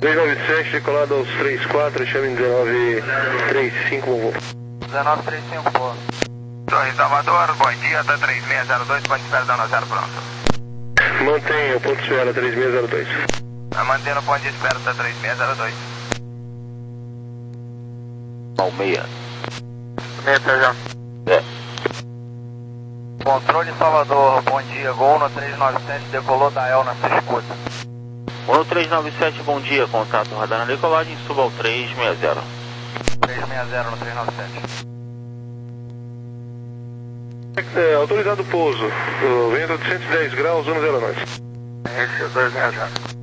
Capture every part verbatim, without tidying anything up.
dois nove sete, decolado aos três quatro, chame dezenove trinta e cinco, vovô. dezenove trinta e cinco, boa. Torre Salvador, bom dia, da três seis zero dois, pode esperar dando zero pronto. Mantenha o ponto de espera três seis zero dois. Vai manter o ponto de espera da três seis zero dois. Palmeia. Meta já. É. Controle Salvador, bom dia, Gol no três nove sete, decolou da El na sua escuta. Gol no três nove sete, bom dia, contato radar na decolagem, suba ao três seis zero. três seis zero no três nove sete. É, autorizado o pouso, o vento de cento e dez graus, vamos zero nós. Esse dois seis zero.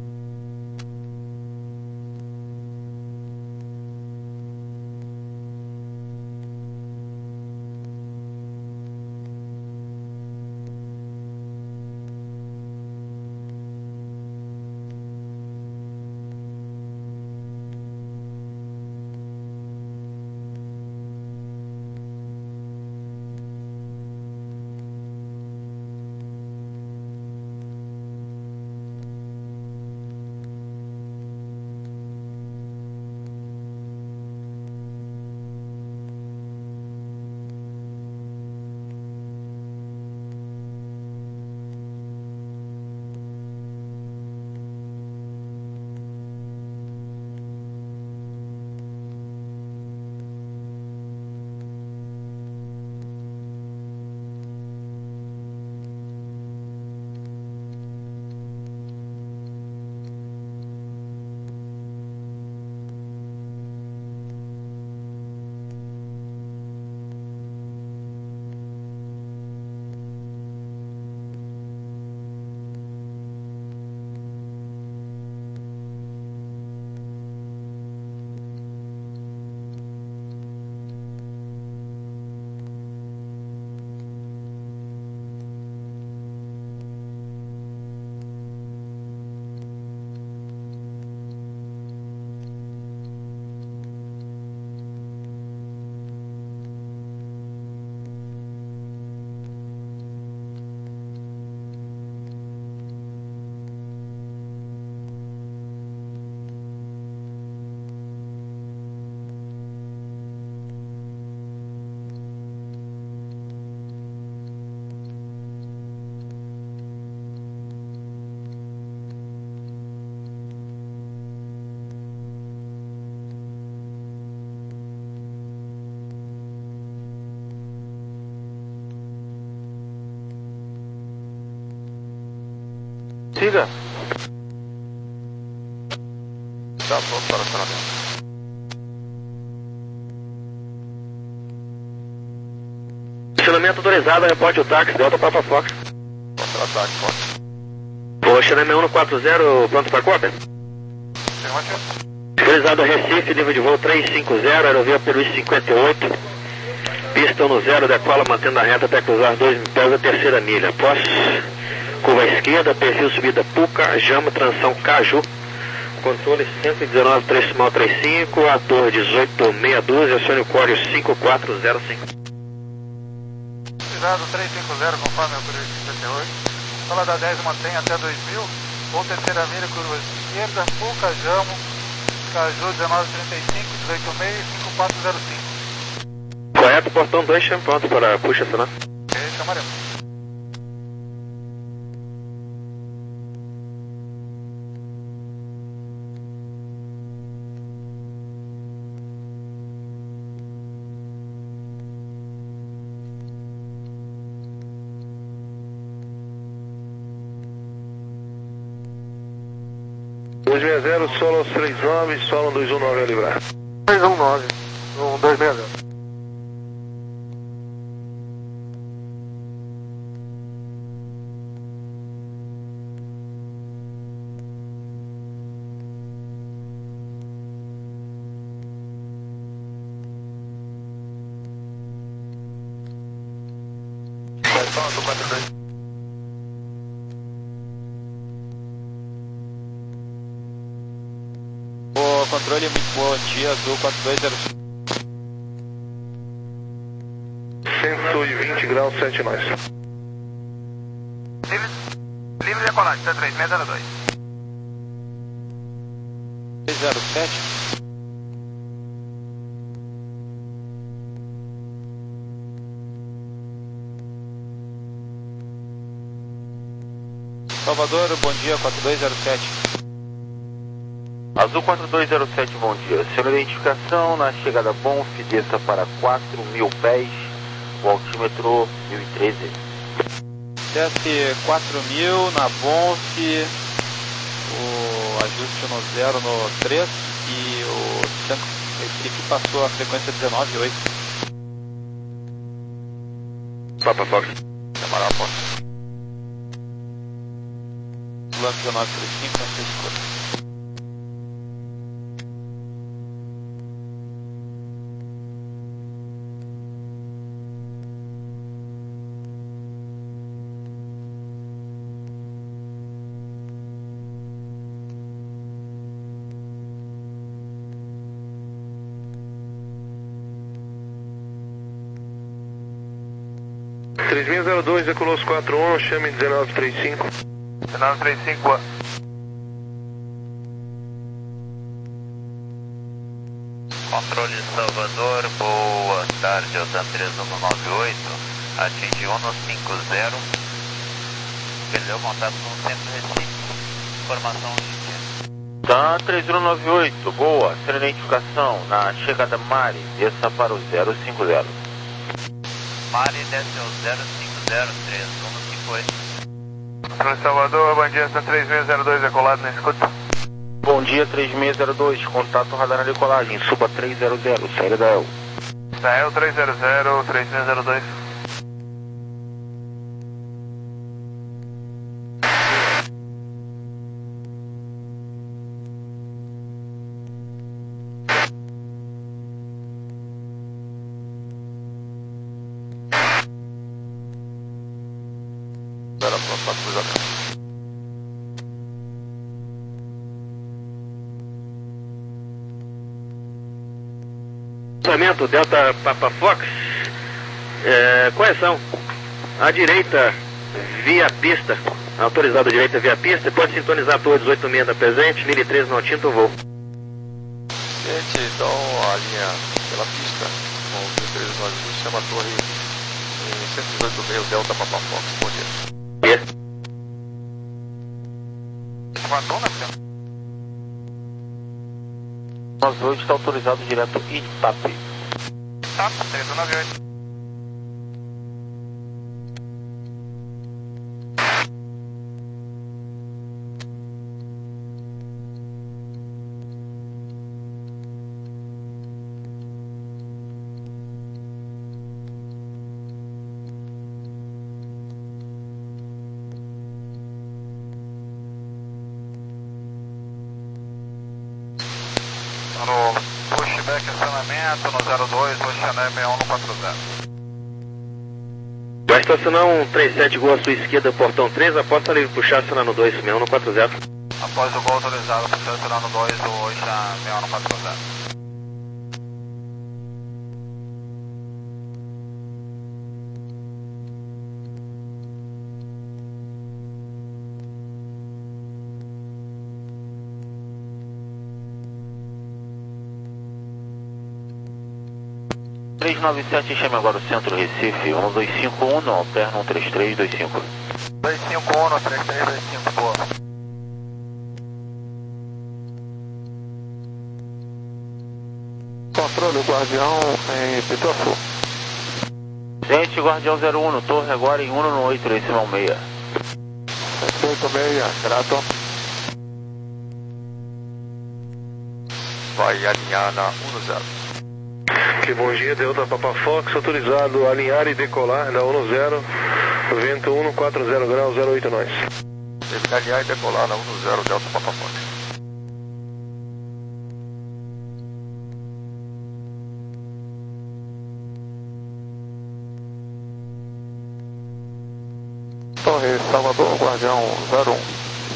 Siga. Tá pronto para o acionamento. Acionamento autorizado, reporte o táxi, Delta Papa Fox. Contra-ataque, Fox. O Xaname um no quatro zero, pronto para cópia. Afirmativo. Autorizado Recife, nível de voo três cinco zero, aerovia Peru cinquenta e oito. Pista no zero, decola mantendo a reta até cruzar dois pés da terceira milha. Após curva à esquerda, perfil subida Puca, Jama, transição Caju. Controle cento e dezenove, três mal trinta e cinco, a torre dezoito meia dúzia, acione o código cinco quatro zero cinco. Cuidado três cinco zero, conforme o Peru cinquenta e oito. Sala da dez mantém até dois mil. Ou terceira milha, curva esquerda, Puca, Jamo, Caju dezenove trinta e cinco, dezoito meia e cinco quatro zero cinco. Correto, portão dois, chame pronto para puxa acionar. Ok, chamaremos. dois seis zero, solo três nove, solo dois um nove a livrar. dois um nove, um dois seis zero. Pronto, quatro dois. O controle muito bom dia, azul quatro dois zero cinco. cento e vinte graus, sete nós. Livre, livre decolagem, T três seis zero dois. dois zero sete. Salvador, bom dia, quatro dois zero sete. Azul quatro dois zero sete, bom dia. Senhor, identificação na chegada Bonf, desça para quatro mil pés, o altímetro mil e treze. Desce quatro mil na Bonf, o ajuste no zero no três e o Sanco Recife passou a frequência dezenove oito. Papa Fox. Camarada Fox. Lance dezenove trinta e cinco, na escura. três mil e dois, decolou quatro um, chame dezenove trinta e cinco. dezenove trinta e cinco. Controle Salvador, boa tarde, Altam três um nove oito, atinge um no cinco zero, perdeu contato com o centro Recife, informação Índia. Tá, três um nove oito, boa, sem identificação, na chegada Mari, desça para o zero cinco zero. Mari desce ao zero cinco zero, três um cinco oito. Controle Salvador, bom dia, três seis zero dois, decolado na escuta. Bom dia, três seis zero dois, contato radar na decolagem, suba três zero zero, saída da El. Israel três zero zero, três seis zero dois. Espera, pronto para cruzar. Cruzamento Delta Papa Fox, é, correção, à direita via pista, autorizado à direita via pista, pode sintonizar a torre dezoito seis da presente, mil e treze no tinto voo. Gente, então a linha pela pista, com o mil e treze no azul, chama a torre em cento e dezoito meio Delta Papa Fox, bom dia. Yeah. nove oito está autorizado direto Itape. Tá, três um nove oito. No pushback acionamento no zero dois, Oceané sessenta e um no quatro zero. Vai estacionar um três sete Gol à sua esquerda, portão três, após a livre puxar, acionar no dois seis um no quatro zero. Após o gol autorizado, puxar acionar no dois, o Oceané sessenta e um no quatro zero. três nove sete, chame agora o centro Recife, um dois cinco um, não, alterna um três três dois cinco. dois cinco um no três três dois cinco, boa. Controle, o Guardião em Pituaçu. Gente, Guardião zero um, torre agora em um no oito, decimal seis. oito seis, grato. Vai alinhar na um no zero. Que bom dia, Delta Papa Fox, autorizado a alinhar e decolar da um no zero, vento um no quatro zero graus, zero oito nós. Teve que alinhar e decolar na um no zero, Delta Papa Fox. Torre Salvador, Guardião zero um.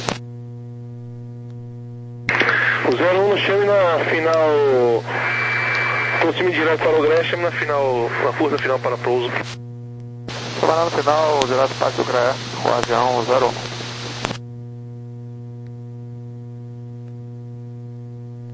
O zero um no chame na final, aproxime direto para o Gré, chame na final, na força final para pouso. Trabalhar no final, direto para o Gré, Guardião zero um.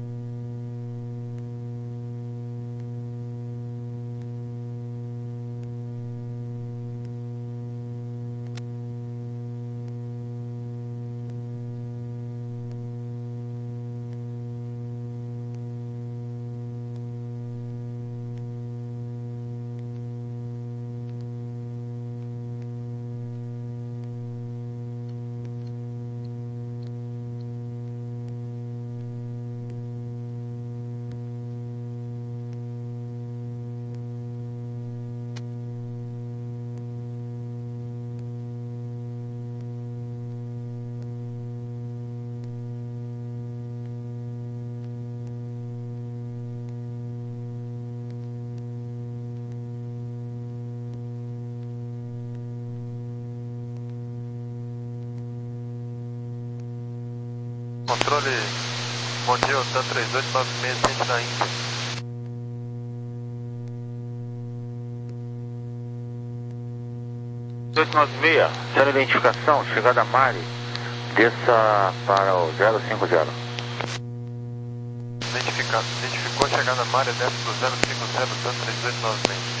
Controle, bom dia, Otan três oito nove seis, sente na Índia. dois nove seis, zero identificação, chegada Mari, desça para o zero cinco zero. Identifica, identificou a chegada Mari, desce para o zero cinco zero, Otan três oito nove seis.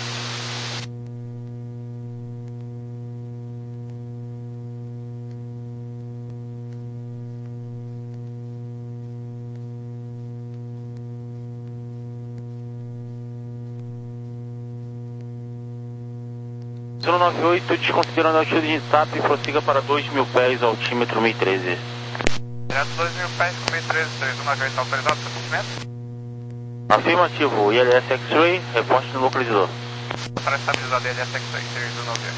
zero nove oito, desconsiderando a altitude de TAP, prossiga para dois mil pés, altímetro mil e treze. Direto dois mil pés com mil e treze, três um nove oito, autorizado para cumprimento? Afirmativo, I L S X-Ray, reposte no localizador. Para estabilizar I L S X-Ray, três um nove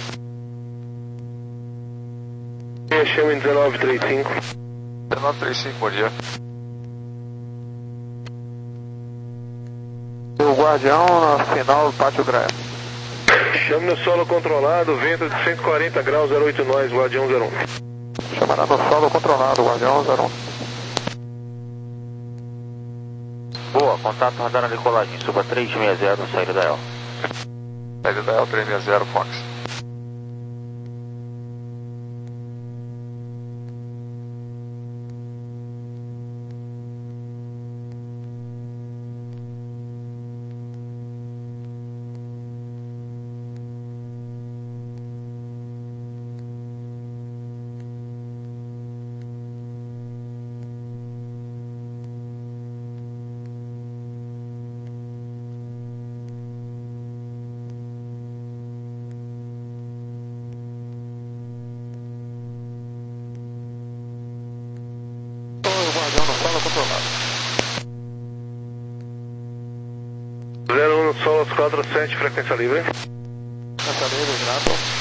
oito. Chama em dezenove trinta e cinco. dezenove trinta e cinco, bom dia. O Guardião na final do Pátio Graia. Chame no solo controlado, vento de cento e quarenta graus, zero oito nós, Guardião zero um. Chamará no solo controlado, Guardião zero um. Boa, contato radar na decolagem, suba três sessenta, saída da E L. Saída da E L três sessenta, Fox. Guardião no solo controlado. zero um, Solos quatro sete, frequência livre. Frequência livre, grato.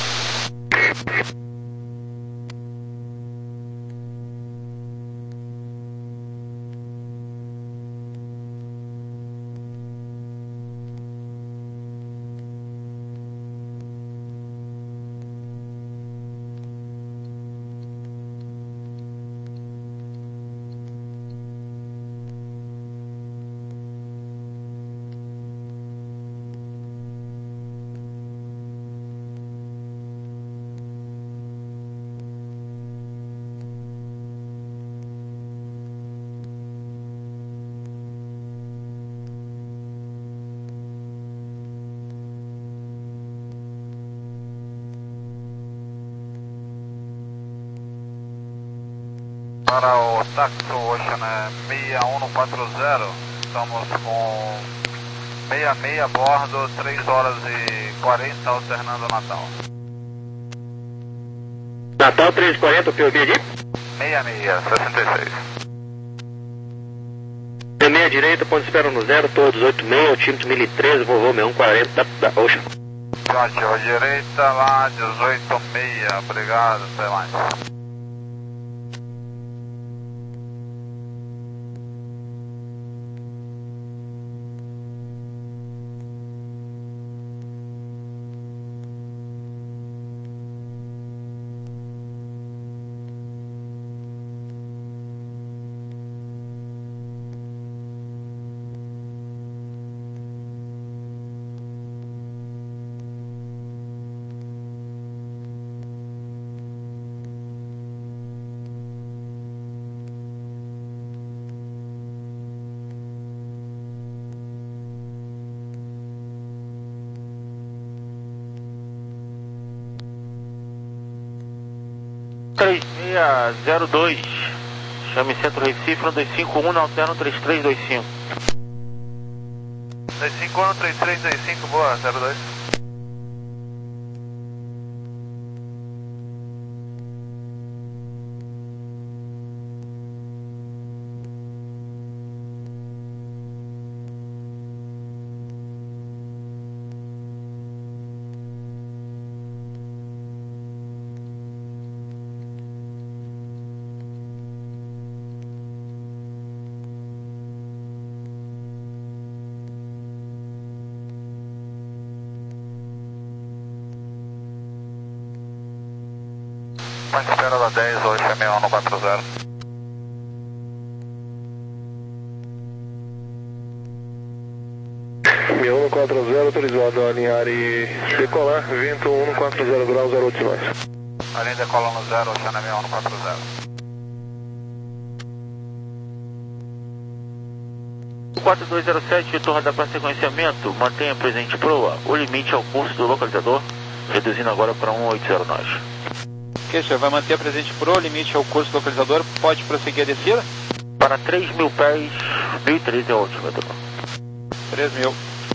Para o Taxo Ocean é seis um quatro zero, estamos com sessenta e seis a bordo, três horas e quarenta, alternando Natal. Natal três e quarenta, o P O B de? sessenta e seis, sessenta e seis. Meia direita, ponto de espera no zero, todos dezoito seis, altímetro mil e treze, vovô seis um quarenta da, da Ocean. Ótimo, direita lá, dezoito seis, obrigado, até mais. três seis zero dois, chame Centro Recife, no dois cinco um, na alterno três três dois cinco. dois cinco um, três três dois cinco, boa, zero dois. Ponte espera da dez, hoje é seis um quatro zero. quatro zero, autorizado a alinhar e decolar, vento um quatro zero graus, zero oito mais. Alinha decola no zero, Oceano M um quatro zero. quatro dois zero sete, retorno da para sequenciamento, mantenha presente proa, o limite ao curso do localizador, reduzindo agora para um oito zero nós. Ok, senhor, vai manter presente pro limite ao curso do localizador, pode prosseguir a descida? Para três mil pés, mil e treze é o altímetro. três mil.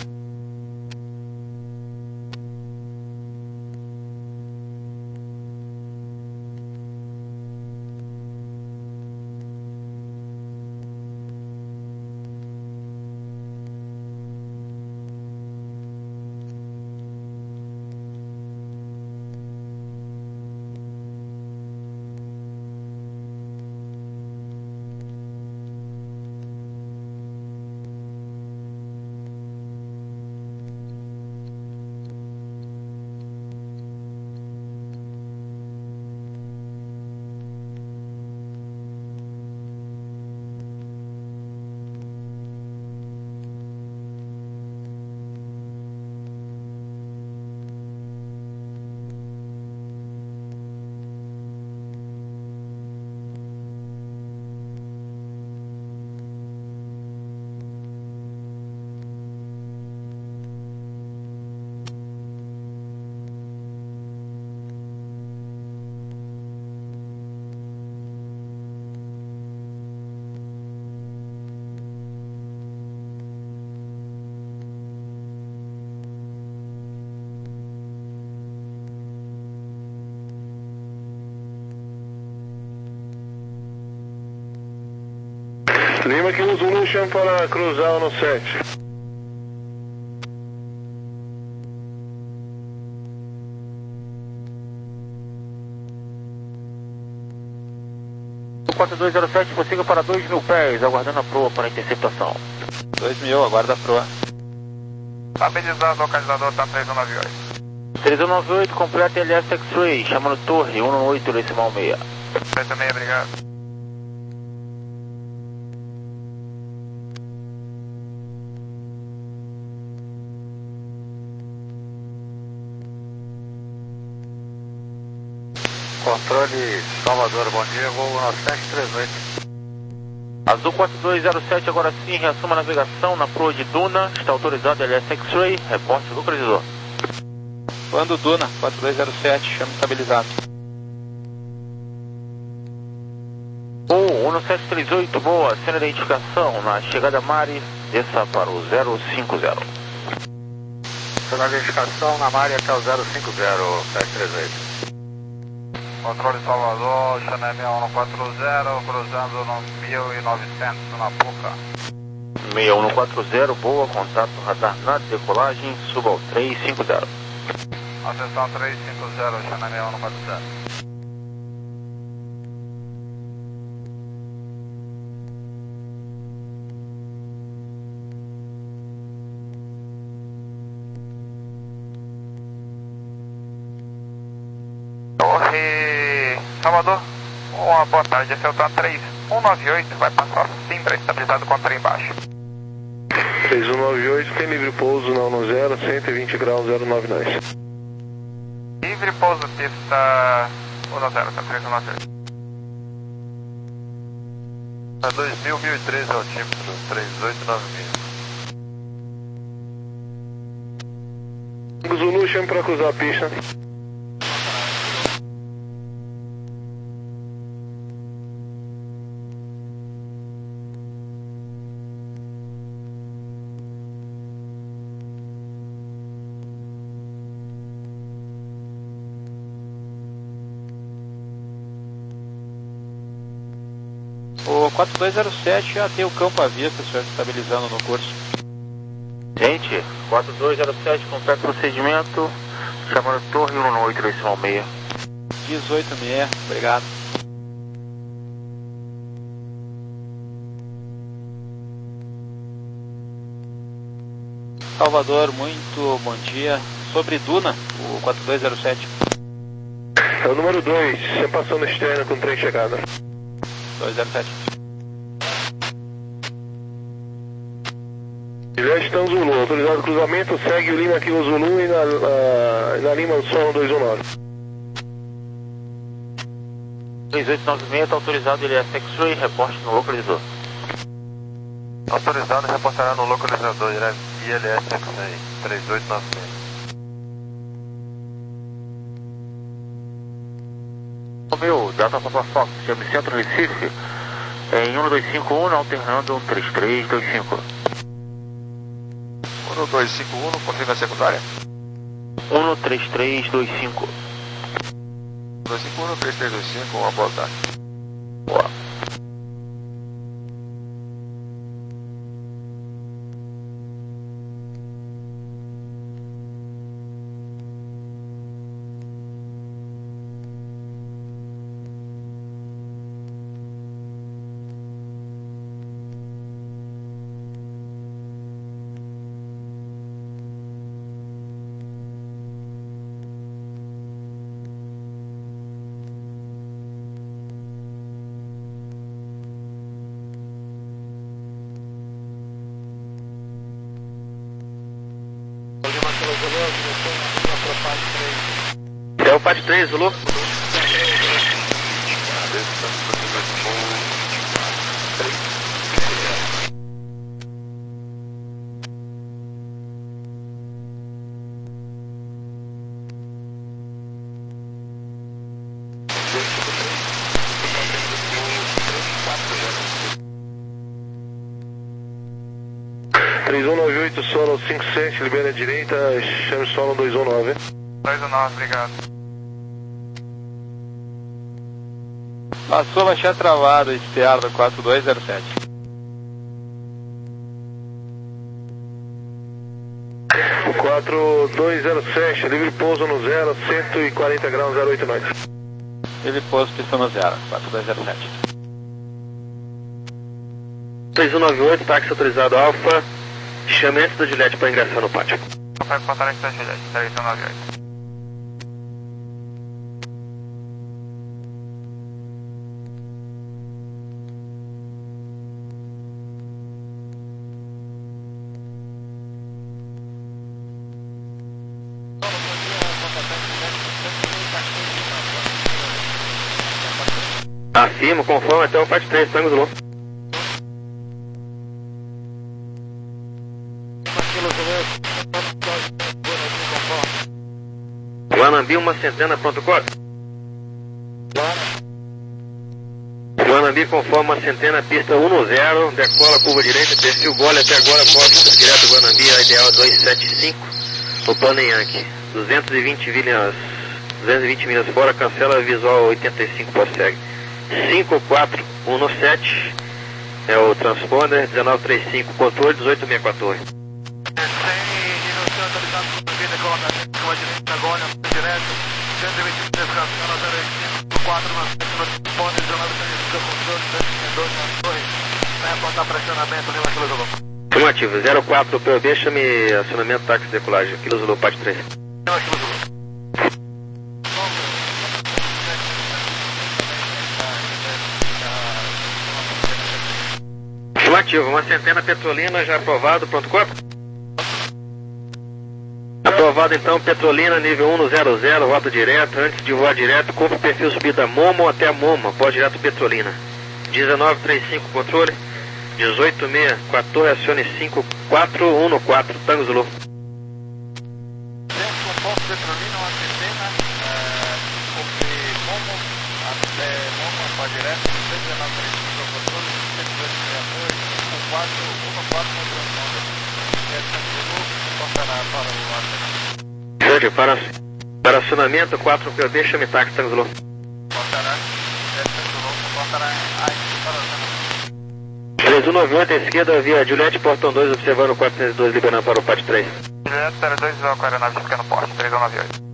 Lima aqui no Zulu para cruzar no sete. quatro dois zero sete, prossiga para dois mil pés, aguardando a proa para interceptação. dois mil, aguarda a proa. Estabilizando, o localizador tá três um nove oito. três um nove oito, completa L S X-Ray, chamando torre, um oito decimal seis. oito seis, obrigado. Controle Salvador, bom dia, voo nove sete três oito. Azul quatro dois zero sete, agora sim, reassuma a navegação na proa de Duna, está autorizado L S X-Ray, reporte localizador. Quando Duna, quatro dois zero sete, chama estabilizado. O um sete três oito, boa, sem identificação, na chegada Mari, desça para o zero cinco zero. Sendo a identificação na Mari até o zero cinco zero, sete três oito. Controle Salvador, Oceano M um quatro zero, cruzando no mil e novecentos na Puca. seis um quatro zero, boa, contato radar na decolagem, suba ao três cinco zero. Atenção três cinco zero, Oceano M um quatro zero. Torre Salvador, uma boa tarde, esse é o T A três um nove oito, vai passar Simbra, estabilizado com o trem embaixo. três um nove oito, tem livre pouso na um zero, cento e vinte graus, zero nove nós. Livre pouso, pista um zero, tá três um nove oito. Tá dois mil, mil e treze altímetro, três oito nove mil. Zulu, chame para cruzar a pista. O quatro dois zero sete já tem o campo à vista, senhor, estabilizando no curso. Gente, quatro dois zero sete, completa procedimento, chamando torre um oito decimal seis. dezoito seis, obrigado. Salvador, muito bom dia. Sobre Duna, o quatro dois zero sete. É o número dois, você passando externa com trem chegada. dois zero sete. Juliette Tango Zulu, autorizado cruzamento, segue o Lima Kilo Zulu e na, na, na Lima do Sono dois um nove. três oito nove seis, está autorizado, ele é X-Ray, reporte no localizador. Autorizado, reportará no localizador, I L S X-Ray, três oito nove seis. Meu, Delta Papa Fox, chame Centro Recife, em um dois cinco um, alternando um três três dois cinco. um dois cinco um, confirma a secundária? um três três dois cinco. dois cinco um, três três dois cinco, uma boa tarde. Boa. É o P A T três, Zulu. três um nove oito, solo cinco sete, libera a direita, chame solo dois um nove. dois um nove, obrigado. Passou baixar travado, externo quatro dois zero sete. quatro dois zero sete, livre pouso no zero, cento e quarenta graus, zero oito nove. Ele pôs pista no zero, quatro dois zero sete. três um nove oito, táxi autorizado Alfa. Chame antes da Juliette para ingressar no pátio. Vai contar aqui da Juliette, três um nove oito. Afirmo, conforme até o P A T três, Tango Zulu. Guanambi, uma centena, pronto, corre. Guanambi, conforme uma centena, pista um no zero, decola, curva direita, perfil gole até agora, posto direto Guanambi, a ideal duzentos e setenta e cinco, no plano Yankee. duzentos e vinte milhas, duzentos e vinte milhas fora, cancela visual oitenta e cinco, prossegue. cinco quatro um no sete, é o transponder, dezenove trinta e cinco, controle dezoito sessenta e quatro. Afirmativo, zero quatro P O B, chame acionamento táxi de decolagem, Kilo Zulu, P A T três. Afirmativo, uma centena Petrolina já aprovado, pronto, corpo? Aprovado então, Petrolina, nível um no zero zero, rota direta, antes de voar direto, curva perfil subida Momo até a Moma, pós direto Petrolina. dezenove trinta e cinco, controle, dezoito sessenta e quatro, acione cinco quatro um no quatro, Tango Zulu. Petrolina, uma centena, curva Momo até Moma, pós direto, dezenove trinta e cinco, controle, cento e dois sessenta e dois, cinco quatro um no quatro, no transponder. Para, para o Jorge, para, para acionamento quatro P O B, chame táxi, Tango Zulu. três um nove oito, à esquerda, via Juliette, portão dois, observando quatrocentos e dois, liberando para o P A T três. Juliette, zero dois, zero quatro nove, fica no porte, três um nove oito.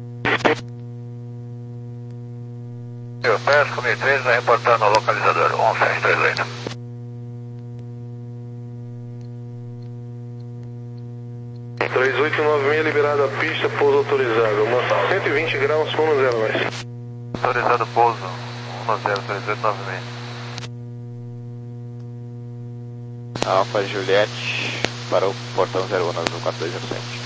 Eu peço comigo três, vai reportando ao localizador, um sete três oito. três oito nove seis, liberada a pista, pouso autorizado. Uma cento e vinte graus, um no zero mais. Autorizado pouso, um no zero, três oito nove seis. Alfa Juliette, para o portão zero um na azul quatro dois zero sete.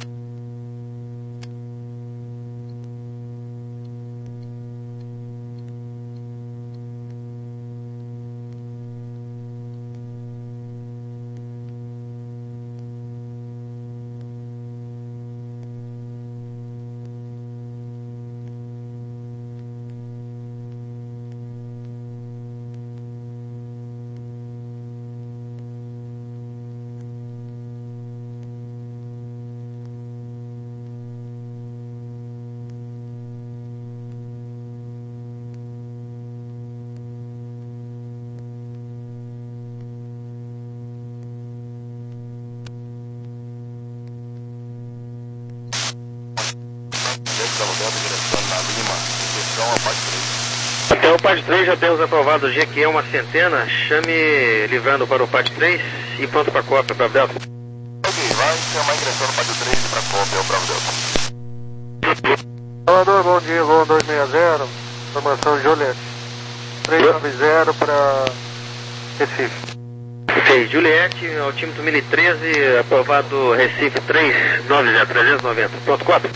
Até o P A D três já temos aprovado o G Q E uma centena, chame livrando para o P A D três e pronto para a cópia, Bravo Delta. Ok, vai chamar ingressando para o P A D três e para a cópia, é o Bravo Delta. Salvador, bom dia, voo dois seis zero, informação Juliette, trezentos e noventa para Recife. Ok, Juliette, altímetro mil e treze, aprovado Recife trezentos e noventa, trezentos e noventa, pronto, cópia.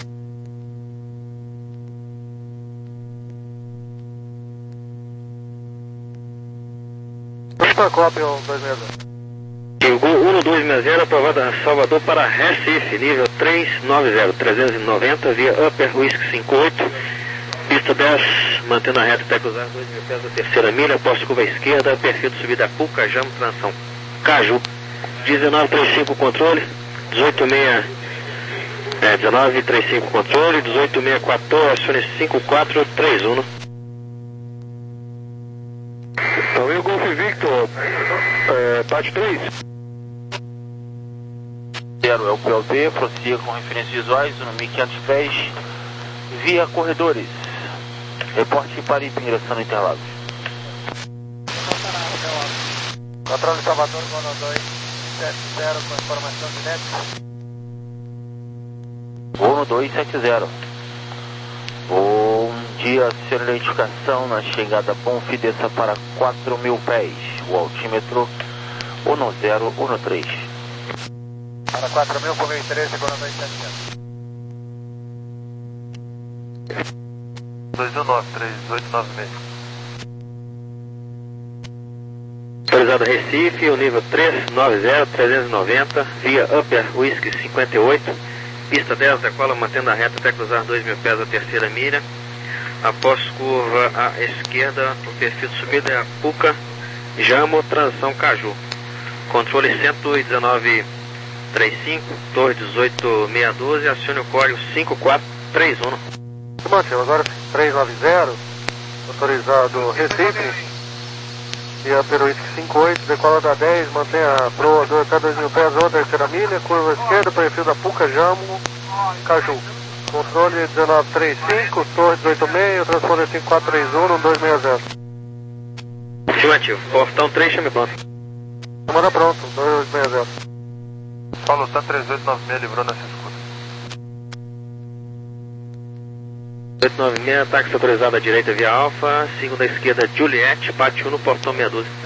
Para a cópia, o dois seis zero. um dois seis zero, aprovado Salvador para Recife, nível trezentos e noventa, trezentos e noventa, via Upper Whisky cinquenta e oito, pista dez, mantendo a reta até cruzar dois mil pés da terceira milha, posto curva esquerda, perfil de subida Puca, Jamo, tranção Caju, dezenove trinta e cinco controle, dezoito seis, é, dezenove trinta e cinco controle, dezoito seis quatorze, acione cinco quatro três um. Então, e o Golf Victor, é, P A D três? Zero é o P L D, prossiga com referências visuais, no mil e quinhentos pés, via corredores. Reporte para ingressando em Interlagos. Controle Salvador, Bono dois sete zero, com informação inédita. Bono dois sete zero. Bom dia, senhor, identificação na chegada Bonfim, desça para quatro mil pés, o altímetro um zero um três. Para quatro mil, por mil e treze, Bono dois sete zero. dois um nove três, oito nove seis. Autorizado Recife, o nível trezentos e noventa, trezentos e noventa, via Upper Whisky cinquenta e oito, pista dez, decola mantendo a reta até cruzar dois mil pés da terceira milha. Após curva à esquerda, o perfil de subida é a Puca, Jamo, transição Caju. Controle cento e dezenove trinta e cinco, torre dezoito seis um dois, acione o código cinco quatro três um. Mantinho, agora trezentos e noventa, autorizado Recife, e a Peruísca cinquenta e oito, decola da dez, mantém a proa até dois mil pés, outra terceira milha, curva esquerda, perfil da Puca, Jamo, Caju. Controle dezenove trinta e cinco, torre dezoito seis, transponder cinco quatro três um, dois seis zero. Afirmativo, portão três, chame pronto. Comanda pronto, dois seis zero. Paulo, tá três oito nove seis, livrou nessa escuta. oito nove seis, táxi autorizado à direita via Alfa, segunda à esquerda Juliette, bate um no portão sessenta e dois.